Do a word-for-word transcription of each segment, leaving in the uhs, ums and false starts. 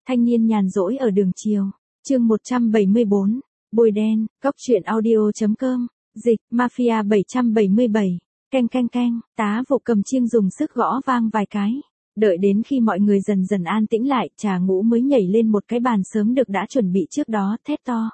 Thanh niên nhàn rỗi ở đường chiều. Chương một trăm bảy mươi bốn. Bôi đen. Góc truyện audio.com. Dịch. Mafia bảy trăm bảy mươi bảy. Canh canh canh. Tá vụ cầm chiêng dùng sức gõ vang vài cái. Đợi đến khi mọi người dần dần an tĩnh lại, Trà Ngũ mới nhảy lên một cái bàn sớm được đã chuẩn bị trước đó, thét to.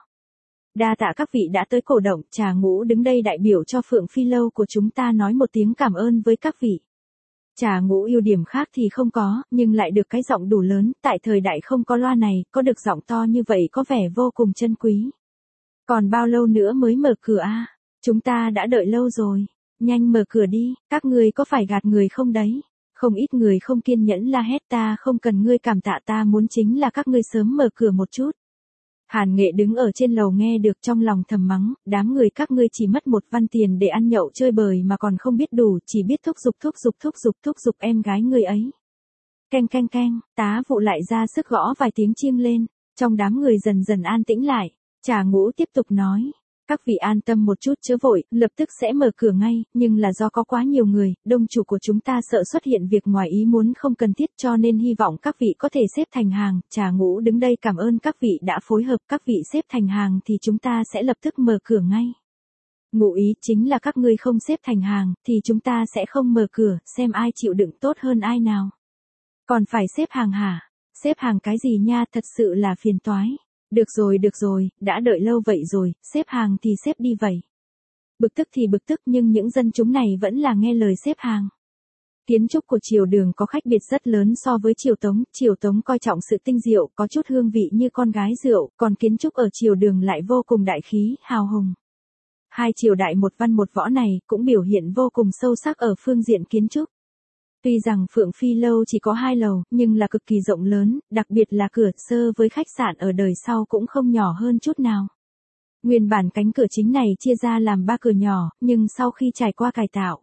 Đa tạ các vị đã tới cổ động. Trà Ngũ đứng đây đại biểu cho Phượng Phi Lâu của chúng ta nói một tiếng cảm ơn với các vị. Trà Ngũ ưu điểm khác thì không có, nhưng lại được cái giọng đủ lớn, tại thời đại không có loa này, có được giọng to như vậy có vẻ vô cùng chân quý. Còn bao lâu nữa mới mở cửa a? À? Chúng ta đã đợi lâu rồi. Nhanh mở cửa đi, các ngươi có phải gạt người không đấy? Không ít người không kiên nhẫn la hét, ta không cần ngươi cảm tạ, ta muốn chính là các ngươi sớm mở cửa một chút. Hàn Nghệ đứng ở trên lầu nghe được trong lòng thầm mắng, đám người các ngươi chỉ mất một văn tiền để ăn nhậu chơi bời mà còn không biết đủ, chỉ biết thúc giục thúc giục thúc giục thúc giục em gái người ấy. Canh canh canh, tá vụ lại ra sức gõ vài tiếng chiêng lên, trong đám người dần dần an tĩnh lại. Trà Ngũ tiếp tục nói, các vị an tâm một chút chớ vội, lập tức sẽ mở cửa ngay, nhưng là do có quá nhiều người, đông chủ của chúng ta sợ xuất hiện việc ngoài ý muốn không cần thiết cho nên hy vọng các vị có thể xếp thành hàng. Trà Ngũ đứng đây cảm ơn các vị đã phối hợp, các vị xếp thành hàng thì chúng ta sẽ lập tức mở cửa ngay. Ngụ ý chính là các ngươi không xếp thành hàng, thì chúng ta sẽ không mở cửa, xem ai chịu đựng tốt hơn ai nào. Còn phải xếp hàng hả? Xếp hàng cái gì nha, thật sự là phiền toái. Được rồi được rồi, đã đợi lâu vậy rồi, xếp hàng thì xếp đi vậy. Bực tức thì bực tức nhưng những dân chúng này vẫn là nghe lời xếp hàng. Kiến trúc của triều đường có khác biệt rất lớn so với triều Tống, triều Tống coi trọng sự tinh diệu, có chút hương vị như con gái rượu, còn kiến trúc ở triều đường lại vô cùng đại khí, hào hùng. Hai triều đại một văn một võ này cũng biểu hiện vô cùng sâu sắc ở phương diện kiến trúc. Tuy rằng Phượng Phi Lâu chỉ có hai lầu, nhưng là cực kỳ rộng lớn, đặc biệt là cửa sơ với khách sạn ở đời sau cũng không nhỏ hơn chút nào. Nguyên bản cánh cửa chính này chia ra làm ba cửa nhỏ, nhưng sau khi trải qua cải tạo,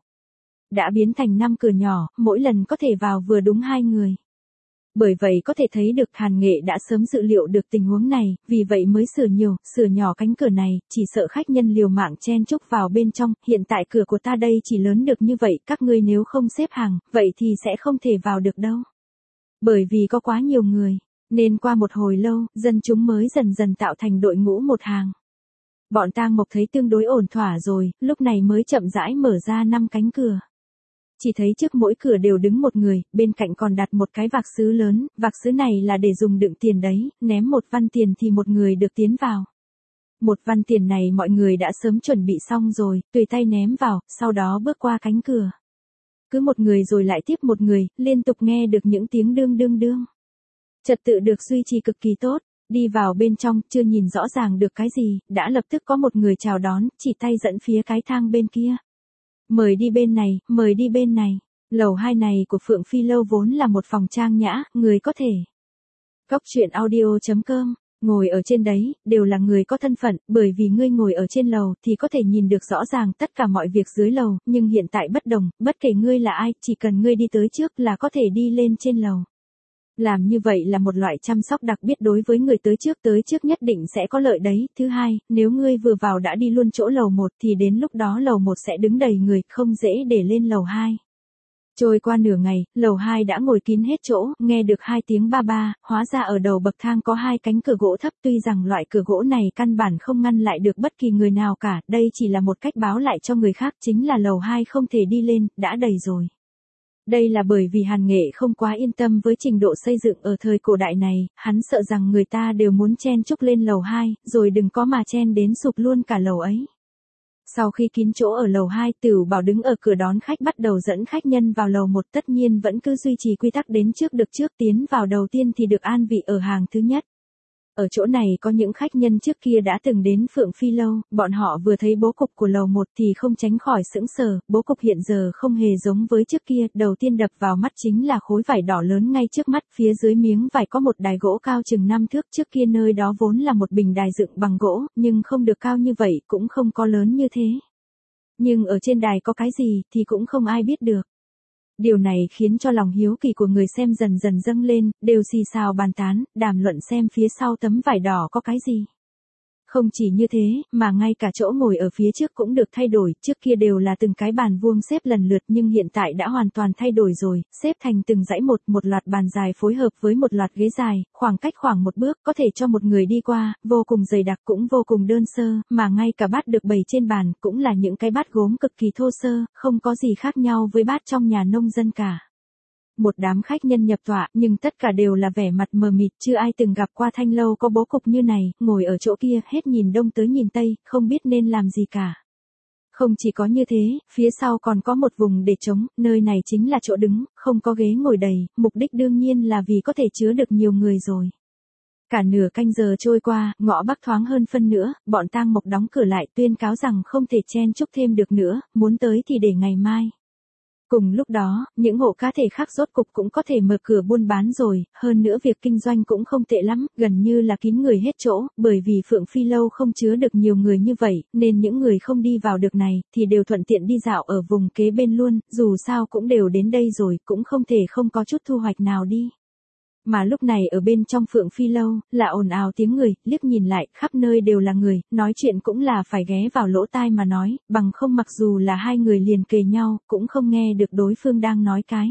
đã biến thành năm cửa nhỏ, mỗi lần có thể vào vừa đúng hai người. Bởi vậy có thể thấy được Hàn Nghệ đã sớm dự liệu được tình huống này, vì vậy mới sửa nhiều, sửa nhỏ cánh cửa này, chỉ sợ khách nhân liều mạng chen chúc vào bên trong, hiện tại cửa của ta đây chỉ lớn được như vậy, các ngươi nếu không xếp hàng, vậy thì sẽ không thể vào được đâu. Bởi vì có quá nhiều người, nên qua một hồi lâu, dân chúng mới dần dần tạo thành đội ngũ một hàng. Bọn Tang Mộc thấy tương đối ổn thỏa rồi, lúc này mới chậm rãi mở ra năm cánh cửa. Chỉ thấy trước mỗi cửa đều đứng một người, bên cạnh còn đặt một cái vạc sứ lớn, vạc sứ này là để dùng đựng tiền đấy, ném một văn tiền thì một người được tiến vào. Một văn tiền này mọi người đã sớm chuẩn bị xong rồi, tùy tay ném vào, sau đó bước qua cánh cửa. Cứ một người rồi lại tiếp một người, liên tục nghe được những tiếng đương đương đương. Trật tự được duy trì cực kỳ tốt, đi vào bên trong, chưa nhìn rõ ràng được cái gì, đã lập tức có một người chào đón, chỉ tay dẫn phía cái thang bên kia. Mời đi bên này, mời đi bên này. Lầu hai này của Phượng Phi Lâu vốn là một phòng trang nhã, người có thể. Góc truyện audio.com, ngồi ở trên đấy, đều là người có thân phận, bởi vì ngươi ngồi ở trên lầu thì có thể nhìn được rõ ràng tất cả mọi việc dưới lầu, nhưng hiện tại bất đồng, bất kể ngươi là ai, chỉ cần ngươi đi tới trước là có thể đi lên trên lầu. Làm như vậy là một loại chăm sóc đặc biệt đối với người tới trước, tới trước nhất định sẽ có lợi đấy. Thứ hai, nếu ngươi vừa vào đã đi luôn chỗ lầu một thì đến lúc đó lầu một sẽ đứng đầy người, không dễ để lên lầu hai. Trôi qua nửa ngày, lầu hai đã ngồi kín hết chỗ, nghe được hai tiếng ba ba, hóa ra ở đầu bậc thang có hai cánh cửa gỗ thấp, tuy rằng loại cửa gỗ này căn bản không ngăn lại được bất kỳ người nào cả, đây chỉ là một cách báo lại cho người khác, chính là lầu hai không thể đi lên, đã đầy rồi. Đây là bởi vì Hàn Nghệ không quá yên tâm với trình độ xây dựng ở thời cổ đại này, hắn sợ rằng người ta đều muốn chen chúc lên lầu hai, rồi đừng có mà chen đến sụp luôn cả lầu ấy. Sau khi kín chỗ ở lầu hai, Tửu Bảo đứng ở cửa đón khách bắt đầu dẫn khách nhân vào lầu một, tất nhiên vẫn cứ duy trì quy tắc đến trước được trước, tiến vào đầu tiên thì được an vị ở hàng thứ nhất. Ở chỗ này có những khách nhân trước kia đã từng đến Phượng Phi Lâu, bọn họ vừa thấy bố cục của lầu một thì không tránh khỏi sững sờ, bố cục hiện giờ không hề giống với trước kia, đầu tiên đập vào mắt chính là khối vải đỏ lớn ngay trước mắt, phía dưới miếng vải có một đài gỗ cao chừng năm thước, trước kia nơi đó vốn là một bình đài dựng bằng gỗ, nhưng không được cao như vậy, cũng không có lớn như thế. Nhưng ở trên đài có cái gì thì cũng không ai biết được. Điều này khiến cho lòng hiếu kỳ của người xem dần dần dâng lên, đều xì xào bàn tán, đàm luận xem phía sau tấm vải đỏ có cái gì. Không chỉ như thế, mà ngay cả chỗ ngồi ở phía trước cũng được thay đổi, trước kia đều là từng cái bàn vuông xếp lần lượt nhưng hiện tại đã hoàn toàn thay đổi rồi, xếp thành từng dãy một, một loạt bàn dài phối hợp với một loạt ghế dài, khoảng cách khoảng một bước, có thể cho một người đi qua, vô cùng dày đặc cũng vô cùng đơn sơ, mà ngay cả bát được bày trên bàn, cũng là những cái bát gốm cực kỳ thô sơ, không có gì khác nhau với bát trong nhà nông dân cả. Một đám khách nhân nhập tọa, nhưng tất cả đều là vẻ mặt mờ mịt, chưa ai từng gặp qua thanh lâu có bố cục như này, ngồi ở chỗ kia, hết nhìn đông tới nhìn tây, không biết nên làm gì cả. Không chỉ có như thế, phía sau còn có một vùng để trống, nơi này chính là chỗ đứng, không có ghế ngồi đầy, mục đích đương nhiên là vì có thể chứa được nhiều người rồi. Cả nửa canh giờ trôi qua, ngõ bắc thoáng hơn phân nữa, bọn Tang Mộc đóng cửa lại tuyên cáo rằng không thể chen chúc thêm được nữa, muốn tới thì để ngày mai. Cùng lúc đó, những hộ cá thể khác rốt cục cũng có thể mở cửa buôn bán rồi, hơn nữa việc kinh doanh cũng không tệ lắm, gần như là kín người hết chỗ, bởi vì Phượng Phi Lâu không chứa được nhiều người như vậy, nên những người không đi vào được này, thì đều thuận tiện đi dạo ở vùng kế bên luôn, dù sao cũng đều đến đây rồi, cũng không thể không có chút thu hoạch nào đi. Mà lúc này ở bên trong Phượng Phi Lâu, là ồn ào tiếng người, liếc nhìn lại, khắp nơi đều là người, nói chuyện cũng là phải ghé vào lỗ tai mà nói, bằng không mặc dù là hai người liền kề nhau, cũng không nghe được đối phương đang nói cái.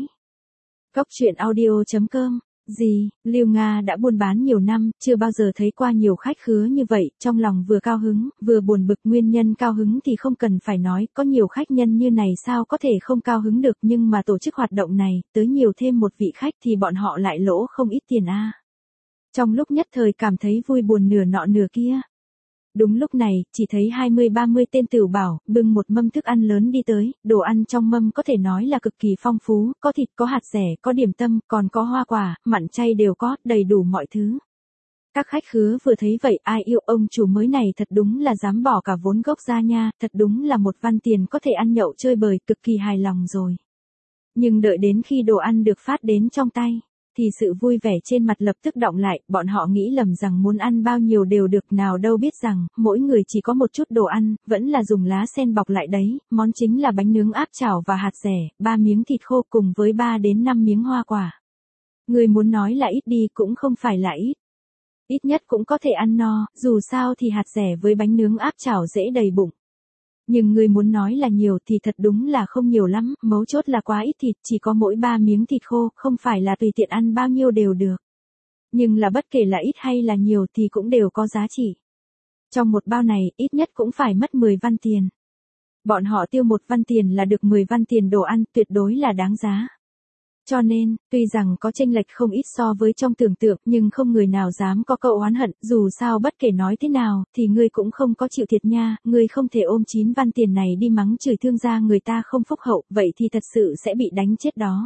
Cóc truyện audio chấm com. Gì, Lưu Nga đã buôn bán nhiều năm, chưa bao giờ thấy qua nhiều khách khứa như vậy, trong lòng vừa cao hứng, vừa buồn bực. Nguyên nhân cao hứng thì không cần phải nói, có nhiều khách nhân như này sao có thể không cao hứng được, nhưng mà tổ chức hoạt động này, tới nhiều thêm một vị khách thì bọn họ lại lỗ không ít tiền a. Trong lúc nhất thời cảm thấy vui buồn nửa nọ nửa kia. Đúng lúc này, chỉ thấy hai mươi ba mươi tên tửu bảo, bưng một mâm thức ăn lớn đi tới, đồ ăn trong mâm có thể nói là cực kỳ phong phú, có thịt, có hạt dẻ, có điểm tâm, còn có hoa quả, mặn chay đều có, đầy đủ mọi thứ. Các khách khứa vừa thấy vậy, ai yêu ông chủ mới này thật đúng là dám bỏ cả vốn gốc ra nha, thật đúng là một văn tiền có thể ăn nhậu chơi bời, cực kỳ hài lòng rồi. Nhưng đợi đến khi đồ ăn được phát đến trong tay, thì sự vui vẻ trên mặt lập tức đọng lại, bọn họ nghĩ lầm rằng muốn ăn bao nhiêu đều được, nào đâu biết rằng, mỗi người chỉ có một chút đồ ăn, vẫn là dùng lá sen bọc lại đấy, món chính là bánh nướng áp chảo và hạt dẻ, ba miếng thịt khô cùng với ba đến năm miếng hoa quả. Người muốn nói là ít đi cũng không phải là ít. Ít nhất cũng có thể ăn no, dù sao thì hạt dẻ với bánh nướng áp chảo dễ đầy bụng. Nhưng người muốn nói là nhiều thì thật đúng là không nhiều lắm, mấu chốt là quá ít thịt, chỉ có mỗi ba miếng thịt khô, không phải là tùy tiện ăn bao nhiêu đều được. Nhưng là bất kể là ít hay là nhiều thì cũng đều có giá trị. Trong một bao này, ít nhất cũng phải mất mười văn tiền. Bọn họ tiêu một văn tiền là được mười văn tiền đồ ăn, tuyệt đối là đáng giá. Cho nên, tuy rằng có chênh lệch không ít so với trong tưởng tượng, nhưng không người nào dám có câu oán hận, dù sao bất kể nói thế nào, thì ngươi cũng không có chịu thiệt nha, ngươi không thể ôm chín văn tiền này đi mắng chửi thương gia người ta không phúc hậu, vậy thì thật sự sẽ bị đánh chết đó.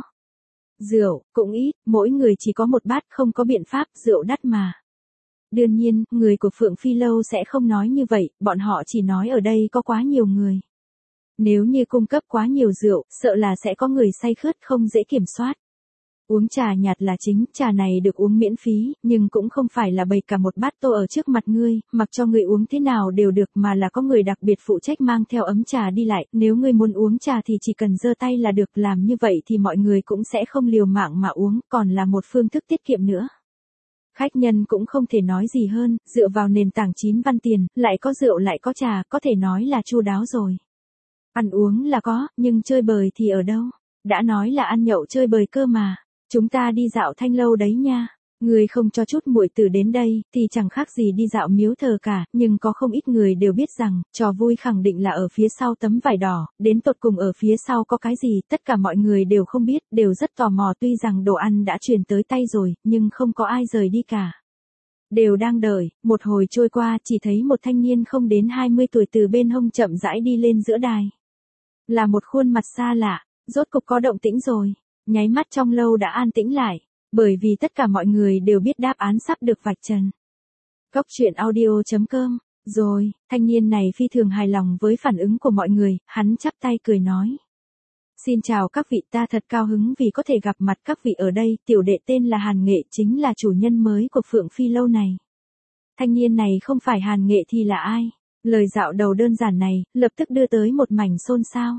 Rượu, cũng ít, mỗi người chỉ có một bát, không có biện pháp, rượu đắt mà. Đương nhiên, người của Phượng Phi Lâu sẽ không nói như vậy, bọn họ chỉ nói ở đây có quá nhiều người. Nếu như cung cấp quá nhiều rượu, sợ là sẽ có người say khướt không dễ kiểm soát. Uống trà nhạt là chính, trà này được uống miễn phí, nhưng cũng không phải là bày cả một bát tô ở trước mặt ngươi, mặc cho ngươi uống thế nào đều được, mà là có người đặc biệt phụ trách mang theo ấm trà đi lại, nếu ngươi muốn uống trà thì chỉ cần giơ tay là được, làm như vậy thì mọi người cũng sẽ không liều mạng mà uống, còn là một phương thức tiết kiệm nữa. Khách nhân cũng không thể nói gì hơn, dựa vào nền tảng chín văn tiền, lại có rượu lại có trà, có thể nói là chu đáo rồi. Ăn uống là có, nhưng chơi bời thì ở đâu? Đã nói là ăn nhậu chơi bời cơ mà. Chúng ta đi dạo thanh lâu đấy nha. Người không cho chút muội tử đến đây, thì chẳng khác gì đi dạo miếu thờ cả, nhưng có không ít người đều biết rằng, trò vui khẳng định là ở phía sau tấm vải đỏ, đến tột cùng ở phía sau có cái gì, tất cả mọi người đều không biết, đều rất tò mò, tuy rằng đồ ăn đã truyền tới tay rồi, nhưng không có ai rời đi cả. Đều đang đợi, một hồi trôi qua, chỉ thấy một thanh niên không đến hai mươi tuổi từ bên hông chậm rãi đi lên giữa đài. Là một khuôn mặt xa lạ, rốt cục có động tĩnh rồi, nháy mắt trong lâu đã an tĩnh lại, bởi vì tất cả mọi người đều biết đáp án sắp được vạch trần. Cóc truyện audio chấm com, rồi, thanh niên này phi thường hài lòng với phản ứng của mọi người, hắn chắp tay cười nói. Xin chào các vị, ta thật cao hứng vì có thể gặp mặt các vị ở đây, tiểu đệ tên là Hàn Nghệ, chính là chủ nhân mới của Phượng Phi Lâu này. Thanh niên này không phải Hàn Nghệ thì là ai? Lời dạo đầu đơn giản này, lập tức đưa tới một mảnh xôn xao.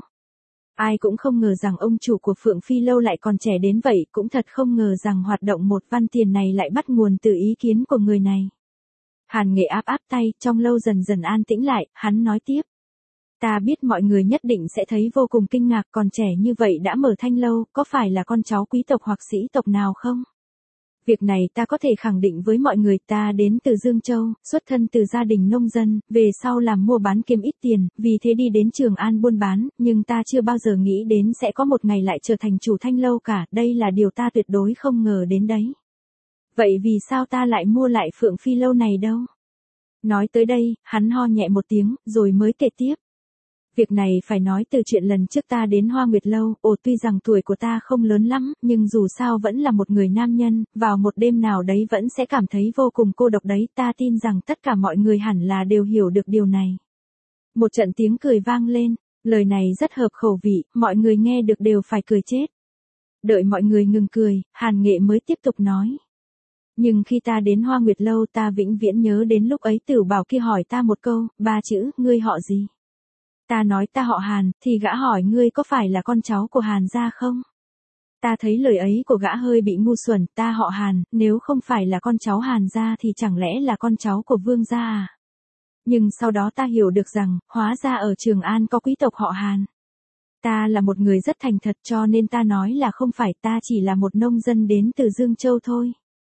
Ai cũng không ngờ rằng ông chủ của Phượng Phi Lâu lại còn trẻ đến vậy, cũng thật không ngờ rằng hoạt động một văn tiền này lại bắt nguồn từ ý kiến của người này. Hàn Nghệ áp áp tay, trong lâu dần dần an tĩnh lại, hắn nói tiếp. Ta biết mọi người nhất định sẽ thấy vô cùng kinh ngạc, còn trẻ như vậy đã mở thanh lâu, có phải là con cháu quý tộc hoặc sĩ tộc nào không? Việc này ta có thể khẳng định với mọi người, ta đến từ Dương Châu, xuất thân từ gia đình nông dân, về sau làm mua bán kiếm ít tiền, vì thế đi đến Trường An buôn bán, nhưng ta chưa bao giờ nghĩ đến sẽ có một ngày lại trở thành chủ thanh lâu cả, đây là điều ta tuyệt đối không ngờ đến đấy. Vậy vì sao ta lại mua lại Phượng Phi lâu này đâu? Nói tới đây, hắn ho nhẹ một tiếng, rồi mới kể tiếp. Việc này phải nói từ chuyện lần trước ta đến Hoa Nguyệt Lâu, ồ tuy rằng tuổi của ta không lớn lắm, nhưng dù sao vẫn là một người nam nhân, vào một đêm nào đấy vẫn sẽ cảm thấy vô cùng cô độc đấy, ta tin rằng tất cả mọi người hẳn là đều hiểu được điều này. Một trận tiếng cười vang lên, lời này rất hợp khẩu vị, mọi người nghe được đều phải cười chết. Đợi mọi người ngừng cười, Hàn Nghệ mới tiếp tục nói. Nhưng khi ta đến Hoa Nguyệt Lâu ta vĩnh viễn nhớ đến lúc ấy Tử Bảo kia hỏi ta một câu, ba chữ, ngươi họ gì? Ta nói ta họ Hàn, thì gã hỏi ngươi có phải là con cháu của Hàn gia không? Ta thấy lời ấy của gã hơi bị ngu xuẩn, ta họ Hàn, nếu không phải là con cháu Hàn gia thì chẳng lẽ là con cháu của Vương gia à? Nhưng sau đó ta hiểu được rằng, hóa ra ở Trường An có quý tộc họ Hàn. Ta là một người rất thành thật cho nên ta nói là không phải, ta chỉ là một nông dân đến từ Dương Châu thôi.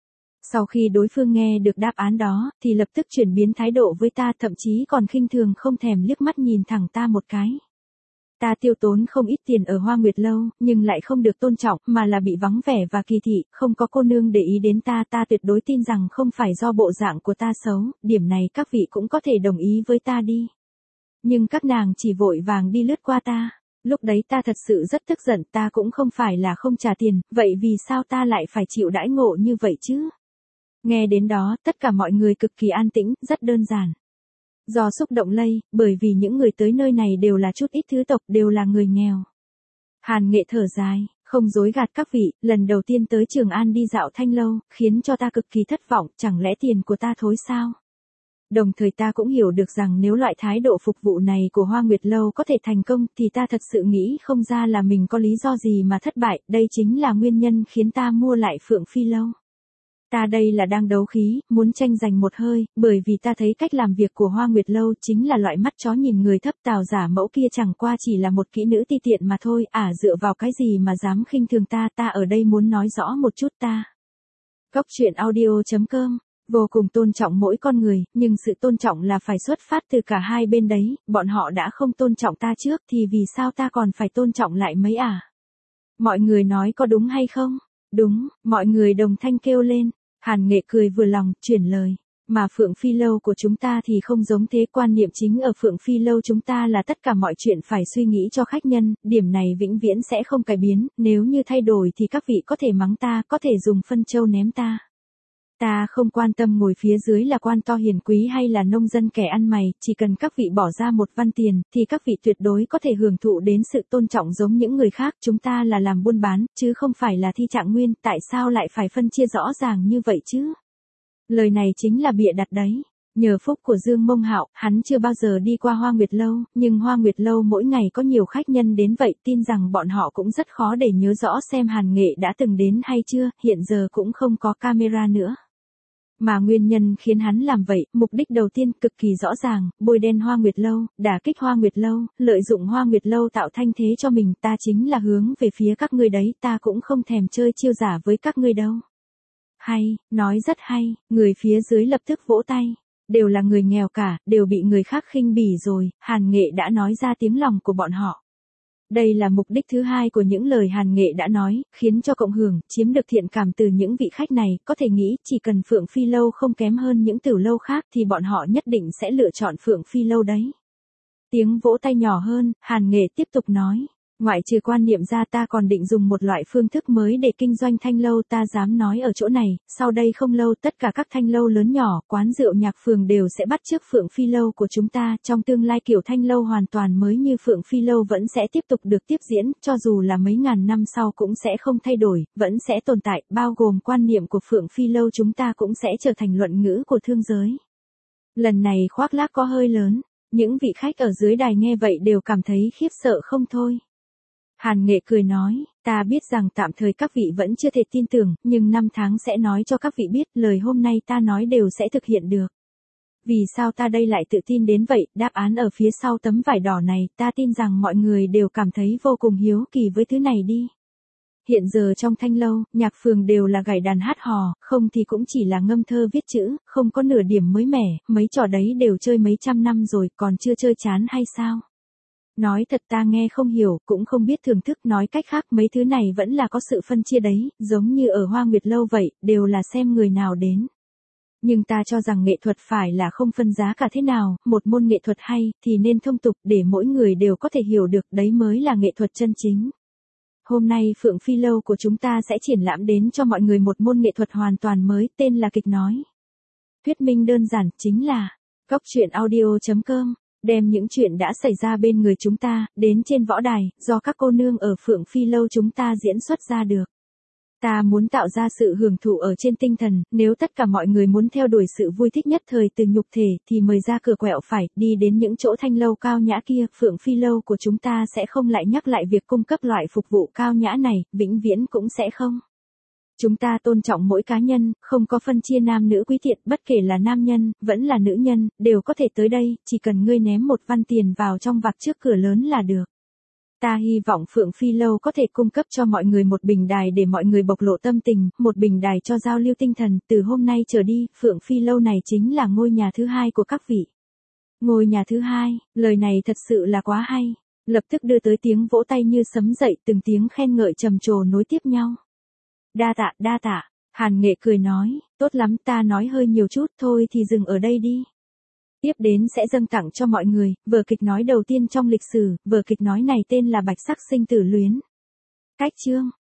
Sau khi đối phương nghe được đáp án đó, thì lập tức chuyển biến thái độ với ta, thậm chí còn khinh thường không thèm liếc mắt nhìn thẳng ta một cái. Ta tiêu tốn không ít tiền ở Hoa Nguyệt Lâu, nhưng lại không được tôn trọng, mà là bị vắng vẻ và kỳ thị, không có cô nương để ý đến ta, ta tuyệt đối tin rằng không phải do bộ dạng của ta xấu, điểm này các vị cũng có thể đồng ý với ta đi. Nhưng các nàng chỉ vội vàng đi lướt qua ta. Lúc đấy ta thật sự rất tức giận, ta cũng không phải là không trả tiền, vậy vì sao ta lại phải chịu đãi ngộ như vậy chứ? Nghe đến đó, tất cả mọi người cực kỳ an tĩnh, rất đơn giản. Do xúc động lây, bởi vì những người tới nơi này đều là chút ít thứ tộc, đều là người nghèo. Hàn Nghệ thở dài, không dối gạt các vị, lần đầu tiên tới Trường An đi dạo thanh lâu, khiến cho ta cực kỳ thất vọng, chẳng lẽ tiền của ta thối sao? Đồng thời ta cũng hiểu được rằng nếu loại thái độ phục vụ này của Hoa Nguyệt Lâu có thể thành công thì ta thật sự nghĩ không ra là mình có lý do gì mà thất bại, đây chính là nguyên nhân khiến ta mua lại Phượng Phi Lâu. Ta đây là đang đấu khí, muốn tranh giành một hơi, bởi vì ta thấy cách làm việc của Hoa Nguyệt Lâu chính là loại mắt chó nhìn người thấp, Tào giả mẫu kia chẳng qua chỉ là một kỹ nữ ti tiện mà thôi, à dựa vào cái gì mà dám khinh thường ta, ta ở đây muốn nói rõ một chút ta. Góc truyện audio chấm com, vô cùng tôn trọng mỗi con người, nhưng sự tôn trọng là phải xuất phát từ cả hai bên đấy, bọn họ đã không tôn trọng ta trước thì vì sao ta còn phải tôn trọng lại mấy à? Mọi người nói có đúng hay không? Đúng, mọi người đồng thanh kêu lên. Hàn Nghệ cười vừa lòng, chuyển lời. Mà Phượng Phi Lâu của chúng ta thì không giống thế, quan niệm chính ở Phượng Phi Lâu chúng ta là tất cả mọi chuyện phải suy nghĩ cho khách nhân, điểm này vĩnh viễn sẽ không cải biến, nếu như thay đổi thì các vị có thể mắng ta, có thể dùng phân châu ném ta. Ta không quan tâm ngồi phía dưới là quan to hiền quý hay là nông dân kẻ ăn mày, chỉ cần các vị bỏ ra một văn tiền, thì các vị tuyệt đối có thể hưởng thụ đến sự tôn trọng giống những người khác, chúng ta là làm buôn bán, chứ không phải là thi trạng nguyên, tại sao lại phải phân chia rõ ràng như vậy chứ? Lời này chính là bịa đặt đấy. Nhờ phúc của Dương Mông Hạo, hắn chưa bao giờ đi qua Hoa Nguyệt Lâu, nhưng Hoa Nguyệt Lâu mỗi ngày có nhiều khách nhân đến vậy, tin rằng bọn họ cũng rất khó để nhớ rõ xem Hàn Nghệ đã từng đến hay chưa, hiện giờ cũng không có camera nữa. Mà nguyên nhân khiến hắn làm vậy, mục đích đầu tiên cực kỳ rõ ràng, bôi đen Hoa Nguyệt Lâu, đả kích Hoa Nguyệt Lâu, lợi dụng Hoa Nguyệt Lâu tạo thanh thế cho mình, ta chính là hướng về phía các ngươi đấy, ta cũng không thèm chơi chiêu giả với các ngươi đâu. Hay, nói rất hay, người phía dưới lập tức vỗ tay, đều là người nghèo cả, đều bị người khác khinh bỉ rồi, Hàn Nghệ đã nói ra tiếng lòng của bọn họ. Đây là mục đích thứ hai của những lời Hàn Nghệ đã nói, khiến cho cộng hưởng, chiếm được thiện cảm từ những vị khách này, có thể nghĩ chỉ cần Phượng Phi Lâu không kém hơn những tiểu lâu khác thì bọn họ nhất định sẽ lựa chọn Phượng Phi Lâu đấy. Tiếng vỗ tay nhỏ hơn, Hàn Nghệ tiếp tục nói. Ngoại trừ quan niệm ra ta còn định dùng một loại phương thức mới để kinh doanh thanh lâu, ta dám nói ở chỗ này, sau đây không lâu tất cả các thanh lâu lớn nhỏ, quán rượu nhạc phường đều sẽ bắt chước Phượng Phi Lâu của chúng ta, trong tương lai kiểu thanh lâu hoàn toàn mới như Phượng Phi Lâu vẫn sẽ tiếp tục được tiếp diễn, cho dù là mấy ngàn năm sau cũng sẽ không thay đổi, vẫn sẽ tồn tại, bao gồm quan niệm của Phượng Phi Lâu chúng ta cũng sẽ trở thành luận ngữ của thương giới. Lần này khoác lác có hơi lớn, những vị khách ở dưới đài nghe vậy đều cảm thấy khiếp sợ không thôi. Hàn Nghệ cười nói, ta biết rằng tạm thời các vị vẫn chưa thể tin tưởng, nhưng năm tháng sẽ nói cho các vị biết lời hôm nay ta nói đều sẽ thực hiện được. Vì sao ta đây lại tự tin đến vậy, đáp án ở phía sau tấm vải đỏ này, ta tin rằng mọi người đều cảm thấy vô cùng hiếu kỳ với thứ này đi. Hiện giờ trong thanh lâu, nhạc phường đều là gảy đàn hát hò, không thì cũng chỉ là ngâm thơ viết chữ, không có nửa điểm mới mẻ, mấy trò đấy đều chơi mấy trăm năm rồi, còn chưa chơi chán hay sao? Nói thật ta nghe không hiểu, cũng không biết thưởng thức, nói cách khác mấy thứ này vẫn là có sự phân chia đấy, giống như ở Hoa Nguyệt Lâu vậy, đều là xem người nào đến. Nhưng ta cho rằng nghệ thuật phải là không phân giá cả thế nào, một môn nghệ thuật hay, thì nên thông tục để mỗi người đều có thể hiểu được, đấy mới là nghệ thuật chân chính. Hôm nay Phượng Phi Lâu của chúng ta sẽ triển lãm đến cho mọi người một môn nghệ thuật hoàn toàn mới, tên là kịch nói. Thuyết minh đơn giản, chính là góc truyện audio chấm com, đem những chuyện đã xảy ra bên người chúng ta, đến trên võ đài, do các cô nương ở Phượng Phi Lâu chúng ta diễn xuất ra được. Ta muốn tạo ra sự hưởng thụ ở trên tinh thần, nếu tất cả mọi người muốn theo đuổi sự vui thích nhất thời từ nhục thể, thì mời ra cửa quẹo phải, đi đến những chỗ thanh lâu cao nhã kia, Phượng Phi Lâu của chúng ta sẽ không lại nhắc lại việc cung cấp loại phục vụ cao nhã này, vĩnh viễn cũng sẽ không. Chúng ta tôn trọng mỗi cá nhân, không có phân chia nam nữ quý tiện, bất kể là nam nhân, vẫn là nữ nhân, đều có thể tới đây, chỉ cần ngươi ném một văn tiền vào trong vạc trước cửa lớn là được. Ta hy vọng Phượng Phi Lâu có thể cung cấp cho mọi người một bình đài để mọi người bộc lộ tâm tình, một bình đài cho giao lưu tinh thần, từ hôm nay trở đi, Phượng Phi Lâu này chính là ngôi nhà thứ hai của các vị. Ngôi nhà thứ hai, lời này thật sự là quá hay, lập tức đưa tới tiếng vỗ tay như sấm dậy, từng tiếng khen ngợi trầm trồ nối tiếp nhau. Đa tạ, đa tạ, Hàn Nghệ cười nói, tốt lắm, ta nói hơi nhiều chút thôi thì dừng ở đây đi. Tiếp đến sẽ dâng tặng cho mọi người, vở kịch nói đầu tiên trong lịch sử, vở kịch nói này tên là Bạch Sắc Sinh Tử Luyến. Cách chương,